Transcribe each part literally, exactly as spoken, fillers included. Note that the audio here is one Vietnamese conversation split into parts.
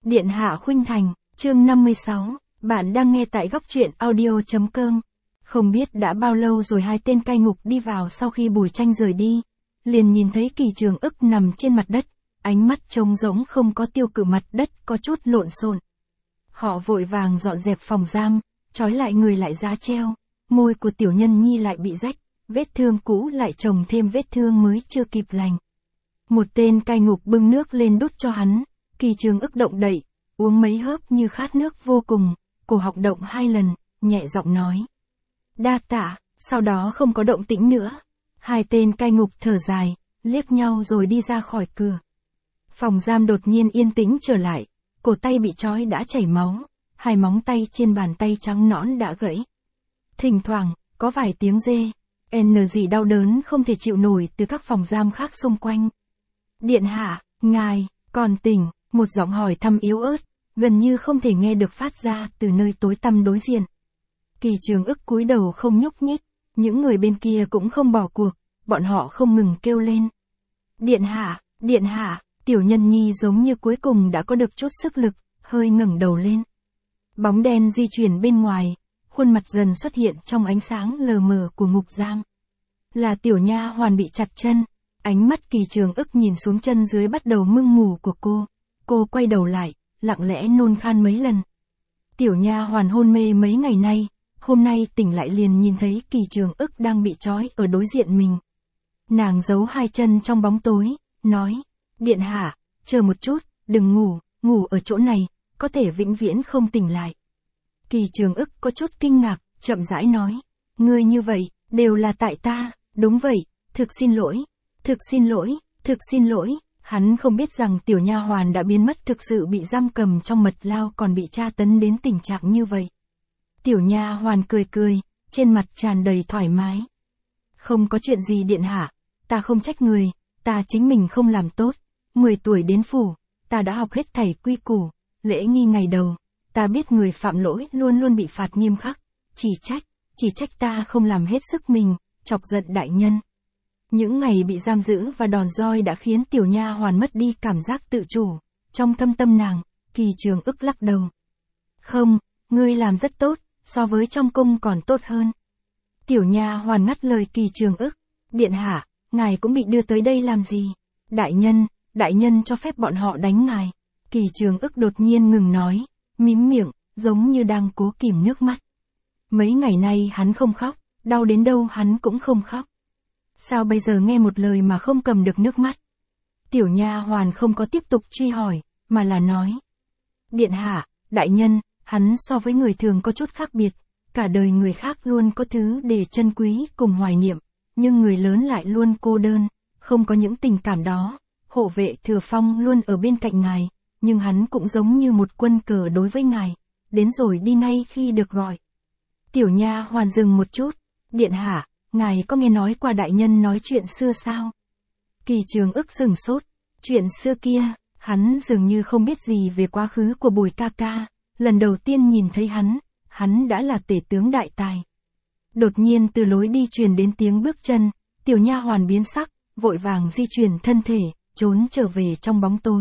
Điện hạ khuynh thành, chương năm mươi sáu, bạn đang nghe tại góc truyện audio.com. Không biết đã bao lâu rồi hai tên cai ngục đi vào sau khi Bùi Tranh rời đi, liền nhìn thấy Kỳ Trường Ức nằm trên mặt đất, ánh mắt trống rỗng không có tiêu cự, mặt đất có chút lộn xộn. Họ vội vàng dọn dẹp phòng giam, trói lại người lại giá treo, môi của tiểu nhân nhi lại bị rách, vết thương cũ lại chồng thêm vết thương mới chưa kịp lành. Một tên cai ngục bưng nước lên đút cho hắn, Kỳ Trường Ức động đậy, uống mấy hớp như khát nước vô cùng, cổ họng động hai lần, nhẹ giọng nói. Đa tạ, sau đó không có động tĩnh nữa. Hai tên cai ngục thở dài, liếc nhau rồi đi ra khỏi cửa. Phòng giam đột nhiên yên tĩnh trở lại, cổ tay bị trói đã chảy máu, hai móng tay trên bàn tay trắng nõn đã gãy. Thỉnh thoảng, có vài tiếng rê, n gì đau đớn không thể chịu nổi từ các phòng giam khác xung quanh. Điện hạ, ngài, còn tỉnh, một giọng hỏi thăm yếu ớt, gần như không thể nghe được phát ra từ nơi tối tăm đối diện. Kỳ Trường Ức cúi đầu không nhúc nhích, những người bên kia cũng không bỏ cuộc, bọn họ không ngừng kêu lên. Điện hạ, điện hạ, tiểu nhân nhi giống như cuối cùng đã có được chút sức lực, hơi ngẩng đầu lên. Bóng đen di chuyển bên ngoài, khuôn mặt dần xuất hiện trong ánh sáng lờ mờ của ngục giam. Là tiểu nha hoàn bị chặt chân, ánh mắt Kỳ Trường Ức nhìn xuống chân dưới bắt đầu mưng mù của cô, cô quay đầu lại, lặng lẽ nôn khan mấy lần. Tiểu nha hoàn hôn mê mấy ngày nay, hôm nay tỉnh lại liền nhìn thấy Kỳ Trường Ức đang bị trói ở đối diện mình. Nàng giấu hai chân trong bóng tối, nói, điện hạ, chờ một chút, đừng ngủ, ngủ ở chỗ này, có thể vĩnh viễn không tỉnh lại. Kỳ Trường Ức có chút kinh ngạc, chậm rãi nói, ngươi như vậy, đều là tại ta, đúng vậy, thực xin lỗi, thực xin lỗi, thực xin lỗi. Hắn không biết rằng tiểu nha hoàn đã biến mất, thực sự bị giam cầm trong mật lao còn bị tra tấn đến tình trạng như vậy. Tiểu nha hoàn cười cười, trên mặt tràn đầy thoải mái. Không có chuyện gì điện hạ, ta không trách người, ta chính mình không làm tốt. Mười tuổi đến phủ, ta đã học hết thảy quy củ, lễ nghi ngày đầu. Ta biết người phạm lỗi luôn luôn bị phạt nghiêm khắc, chỉ trách, chỉ trách ta không làm hết sức mình, chọc giận đại nhân. Những ngày bị giam giữ và đòn roi đã khiến tiểu nha hoàn mất đi cảm giác tự chủ, trong thâm tâm nàng, Kỳ Trường Ức lắc đầu. Không, ngươi làm rất tốt, so với trong cung còn tốt hơn. Tiểu nha hoàn ngắt lời Kỳ Trường Ức, điện hạ, ngài cũng bị đưa tới đây làm gì? Đại nhân, đại nhân cho phép bọn họ đánh ngài. Kỳ Trường Ức đột nhiên ngừng nói, mím miệng, giống như đang cố kìm nước mắt. Mấy ngày nay hắn không khóc, đau đến đâu hắn cũng không khóc. Sao bây giờ nghe một lời mà không cầm được nước mắt? Tiểu nha hoàn không có tiếp tục truy hỏi, mà là nói. Điện hạ, đại nhân, hắn so với người thường có chút khác biệt, cả đời người khác luôn có thứ để trân quý cùng hoài niệm, nhưng người lớn lại luôn cô đơn, không có những tình cảm đó. Hộ vệ Thừa Phong luôn ở bên cạnh ngài, nhưng hắn cũng giống như một quân cờ đối với ngài, đến rồi đi ngay khi được gọi. Tiểu nha hoàn dừng một chút, điện hạ, ngài có nghe nói qua đại nhân nói chuyện xưa sao? Kỳ Trường Ức sừng sốt, chuyện xưa kia, hắn dường như không biết gì về quá khứ của Bùi ca ca, lần đầu tiên nhìn thấy hắn, hắn đã là tể tướng đại tài. Đột nhiên từ lối đi truyền đến tiếng bước chân, tiểu nha hoàn biến sắc, vội vàng di chuyển thân thể, trốn trở về trong bóng tối.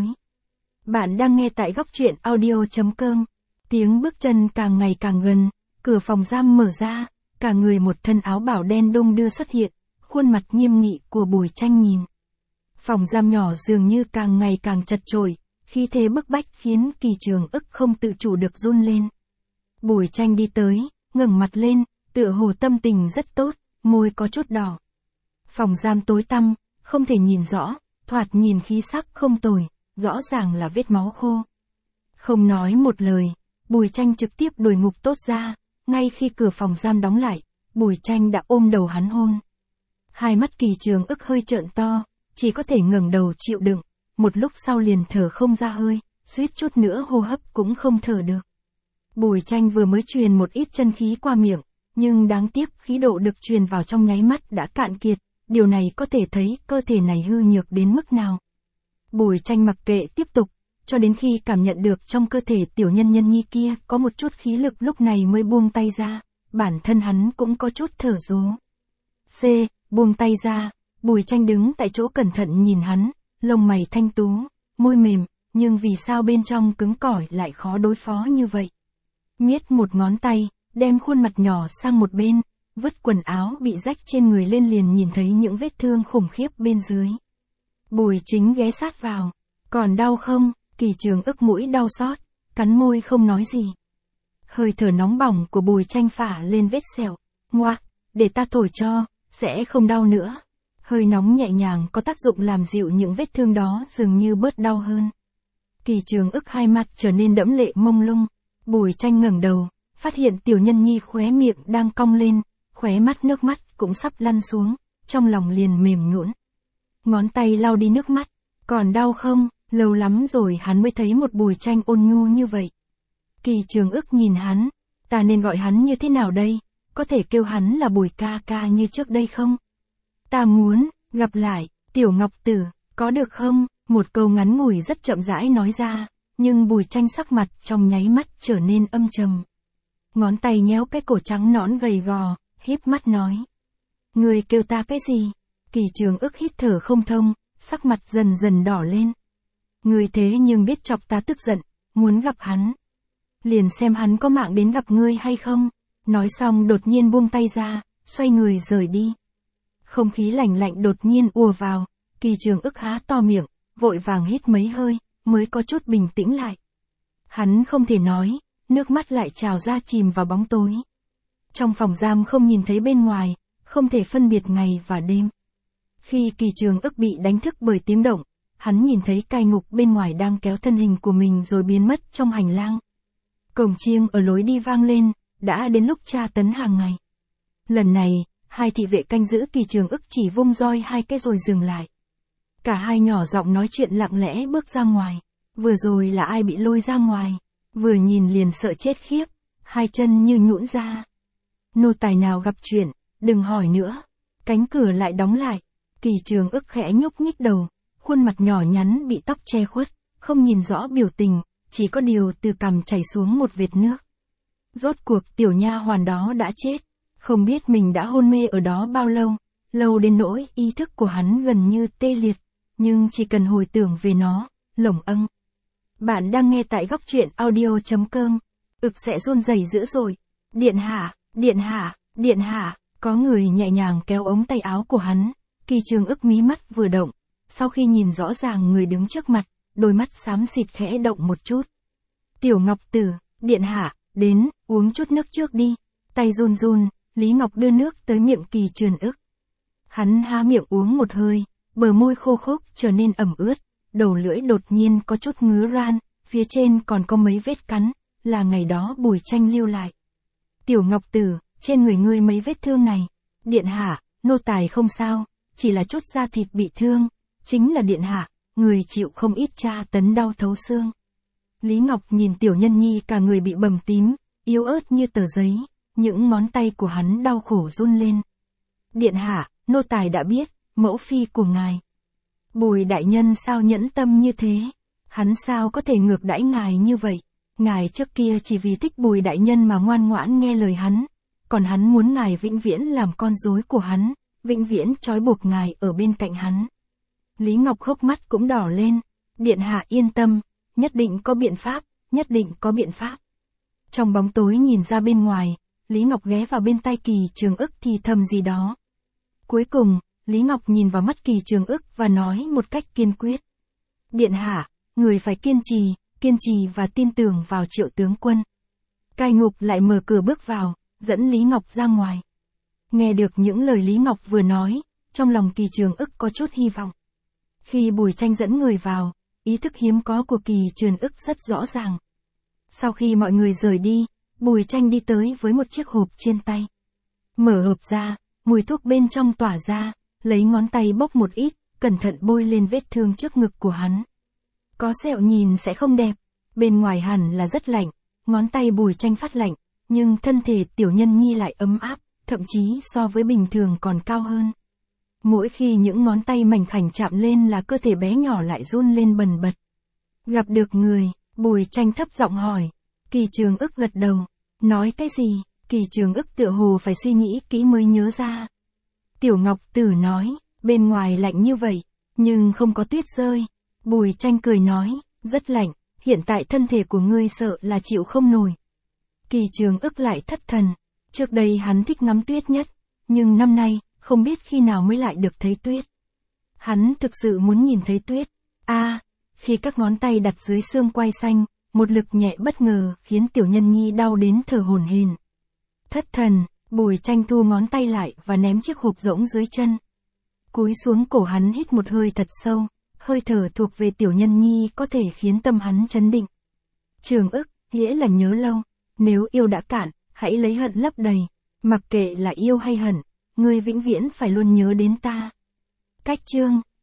Bạn đang nghe tại góc truyện audio.com, tiếng bước chân càng ngày càng gần, cửa phòng giam mở ra. Cả người một thân áo bảo đen đung đưa xuất hiện, khuôn mặt nghiêm nghị của Bùi Tranh nhìn. Phòng giam nhỏ dường như càng ngày càng chật chội, khí thế bức bách khiến Kỳ Trường Ức không tự chủ được run lên. Bùi Tranh đi tới, ngẩng mặt lên, tựa hồ tâm tình rất tốt, môi có chút đỏ. Phòng giam tối tăm, không thể nhìn rõ, thoạt nhìn khí sắc không tồi, rõ ràng là vết máu khô. Không nói một lời, Bùi Tranh trực tiếp đuổi ngục tốt ra. Ngay khi cửa phòng giam đóng lại, Bùi Tranh đã ôm đầu hắn hôn. Hai mắt Kỳ Trường Ức hơi trợn to, chỉ có thể ngẩng đầu chịu đựng, một lúc sau liền thở không ra hơi, suýt chút nữa hô hấp cũng không thở được. Bùi Tranh vừa mới truyền một ít chân khí qua miệng, nhưng đáng tiếc khí độ được truyền vào trong nháy mắt đã cạn kiệt, điều này có thể thấy cơ thể này hư nhược đến mức nào. Bùi Tranh mặc kệ tiếp tục, cho đến khi cảm nhận được trong cơ thể tiểu nhân nhân nhi kia có một chút khí lực lúc này mới buông tay ra, bản thân hắn cũng có chút thở dố. C, buông tay ra, Bùi Tranh đứng tại chỗ cẩn thận nhìn hắn, lông mày thanh tú, môi mềm, nhưng vì sao bên trong cứng cỏi lại khó đối phó như vậy. Miết một ngón tay, đem khuôn mặt nhỏ sang một bên, vứt quần áo bị rách trên người lên liền nhìn thấy những vết thương khủng khiếp bên dưới. Bùi Chính ghé sát vào. Còn đau không? Kỳ Trường ức mũi đau xót, cắn môi không nói gì. Hơi thở nóng bỏng của Bùi Tranh phả lên vết sẹo. Ngoa, để ta thổi cho, sẽ không đau nữa. Hơi nóng nhẹ nhàng có tác dụng làm dịu những vết thương đó dường như bớt đau hơn. Kỳ Trường ức hai mặt trở nên đẫm lệ mông lung. Bùi Tranh ngẩng đầu, phát hiện Tiểu Nhân Nhi khóe miệng đang cong lên, khóe mắt nước mắt cũng sắp lăn xuống, trong lòng liền mềm nhũn. Ngón tay lau đi nước mắt. Còn đau không? Lâu lắm rồi hắn mới thấy một Bùi Tranh ôn nhu như vậy. Kỳ Trường ức nhìn hắn. Ta nên gọi hắn như thế nào đây? Có thể kêu hắn là Bùi ca ca như trước đây không? Ta muốn, gặp lại, Tiểu Ngọc Tử, có được không? Một câu ngắn ngủi rất chậm rãi nói ra, nhưng Bùi Tranh sắc mặt trong nháy mắt trở nên âm trầm. Ngón tay nhéo cái cổ trắng nõn gầy gò, híp mắt nói. Người kêu ta cái gì? Kỳ Trường ức hít thở không thông, sắc mặt dần dần đỏ lên. Ngươi thế nhưng biết chọc ta tức giận, muốn gặp hắn. Liền xem hắn có mạng đến gặp ngươi hay không. Nói xong đột nhiên buông tay ra, xoay người rời đi. Không khí lạnh lạnh đột nhiên ùa vào, Kỳ Trường ức há to miệng, vội vàng hít mấy hơi, mới có chút bình tĩnh lại. Hắn không thể nói, nước mắt lại trào ra chìm vào bóng tối. Trong phòng giam không nhìn thấy bên ngoài, không thể phân biệt ngày và đêm. Khi Kỳ Trường ức bị đánh thức bởi tiếng động, hắn nhìn thấy cai ngục bên ngoài đang kéo thân hình của mình rồi biến mất trong hành lang. Cổng chiêng ở lối đi vang lên, đã đến lúc tra tấn hàng ngày. Lần này, hai thị vệ canh giữ Kỳ Trường ức chỉ vung roi hai cái rồi dừng lại. Cả hai nhỏ giọng nói chuyện lặng lẽ bước ra ngoài. Vừa rồi là ai bị lôi ra ngoài, vừa nhìn liền sợ chết khiếp, hai chân như nhũn ra. Nô tài nào gặp chuyện, đừng hỏi nữa. Cánh cửa lại đóng lại. Kỳ Trường ức khẽ nhúc nhích đầu, khuôn mặt nhỏ nhắn bị tóc che khuất, không nhìn rõ biểu tình, chỉ có điều từ cằm chảy xuống một vệt nước. Rốt cuộc tiểu nha hoàn đó đã chết, không biết mình đã hôn mê ở đó bao lâu, lâu đến nỗi ý thức của hắn gần như tê liệt, nhưng chỉ cần hồi tưởng về nó, lổng âng. Bạn đang nghe tại góc truyện audio chấm com, ực sẽ run rẩy dữ dội. Điện hạ, điện hạ, điện hạ, có người nhẹ nhàng kéo ống tay áo của hắn. Kỳ Trường ức mí mắt vừa động, sau khi nhìn rõ ràng người đứng trước mặt, đôi mắt xám xịt khẽ động một chút. Tiểu Ngọc Tử, điện hạ, đến, uống chút nước trước đi. Tay run run, Lý Ngọc đưa nước tới miệng Kỳ Trường ức. Hắn há miệng uống một hơi, bờ môi khô khốc trở nên ẩm ướt, đầu lưỡi đột nhiên có chút ngứa ran, phía trên còn có mấy vết cắn, là ngày đó Bùi Tranh lưu lại. Tiểu Ngọc Tử, trên người ngươi mấy vết thương này. Điện hạ, nô tài không sao, chỉ là chút da thịt bị thương, chính là điện hạ, người chịu không ít tra tấn đau thấu xương. Lý Ngọc nhìn Tiểu Nhân Nhi cả người bị bầm tím, yếu ớt như tờ giấy, những ngón tay của hắn đau khổ run lên. Điện hạ, nô tài đã biết, mẫu phi của ngài. Bùi đại nhân sao nhẫn tâm như thế? Hắn sao có thể ngược đãi ngài như vậy? Ngài trước kia chỉ vì thích Bùi đại nhân mà ngoan ngoãn nghe lời hắn, còn hắn muốn ngài vĩnh viễn làm con rối của hắn, vĩnh viễn trói buộc ngài ở bên cạnh hắn. Lý Ngọc hốc mắt cũng đỏ lên. Điện hạ yên tâm, nhất định có biện pháp, nhất định có biện pháp. Trong bóng tối nhìn ra bên ngoài, Lý Ngọc ghé vào bên tai Kỳ Trường ức thì thầm gì đó. Cuối cùng, Lý Ngọc nhìn vào mắt Kỳ Trường ức và nói một cách kiên quyết. Điện hạ, người phải kiên trì, kiên trì và tin tưởng vào Triệu tướng quân. Cai ngục lại mở cửa bước vào, dẫn Lý Ngọc ra ngoài. Nghe được những lời Lý Ngọc vừa nói, trong lòng Kỳ Trường ức có chút hy vọng. Khi Bùi Tranh dẫn người vào, ý thức hiếm có của Kỳ Trường ức rất rõ ràng. Sau khi mọi người rời đi, Bùi Tranh đi tới với một chiếc hộp trên tay. Mở hộp ra, mùi thuốc bên trong tỏa ra, lấy ngón tay bốc một ít, cẩn thận bôi lên vết thương trước ngực của hắn. Có sẹo nhìn sẽ không đẹp, bên ngoài hẳn là rất lạnh, ngón tay Bùi Tranh phát lạnh, nhưng thân thể Tiểu Nhân Nhi lại ấm áp, thậm chí so với bình thường còn cao hơn. Mỗi khi những ngón tay mảnh khảnh chạm lên là cơ thể bé nhỏ lại run lên bần bật. Gặp được người, Bùi Tranh thấp giọng hỏi. Kỳ Trường ức gật đầu. Nói cái gì? Kỳ Trường ức tựa hồ phải suy nghĩ kỹ mới nhớ ra. Tiểu Ngọc Tử nói, bên ngoài lạnh như vậy, nhưng không có tuyết rơi. Bùi Tranh cười nói, Rất lạnh, hiện tại thân thể của ngươi sợ là chịu không nổi. Kỳ Trường ức lại thất thần. Trước đây hắn thích ngắm tuyết nhất, nhưng năm nay, không biết khi nào mới lại được thấy tuyết. Hắn thực sự muốn nhìn thấy tuyết. A, à, khi các ngón tay đặt dưới xương quai xanh, một lực nhẹ bất ngờ khiến Tiểu Nhân Nhi đau đến thở hổn hển. Thất thần, Bùi Tranh thu ngón tay lại và ném chiếc hộp rỗng dưới chân. Cúi xuống cổ hắn hít một hơi thật sâu, hơi thở thuộc về Tiểu Nhân Nhi có thể khiến tâm hắn chấn định. Trường ức, nghĩa là nhớ lâu, nếu yêu đã cạn, hãy lấy hận lấp đầy, mặc kệ là yêu hay hận, ngươi vĩnh viễn phải luôn nhớ đến ta. Cách chương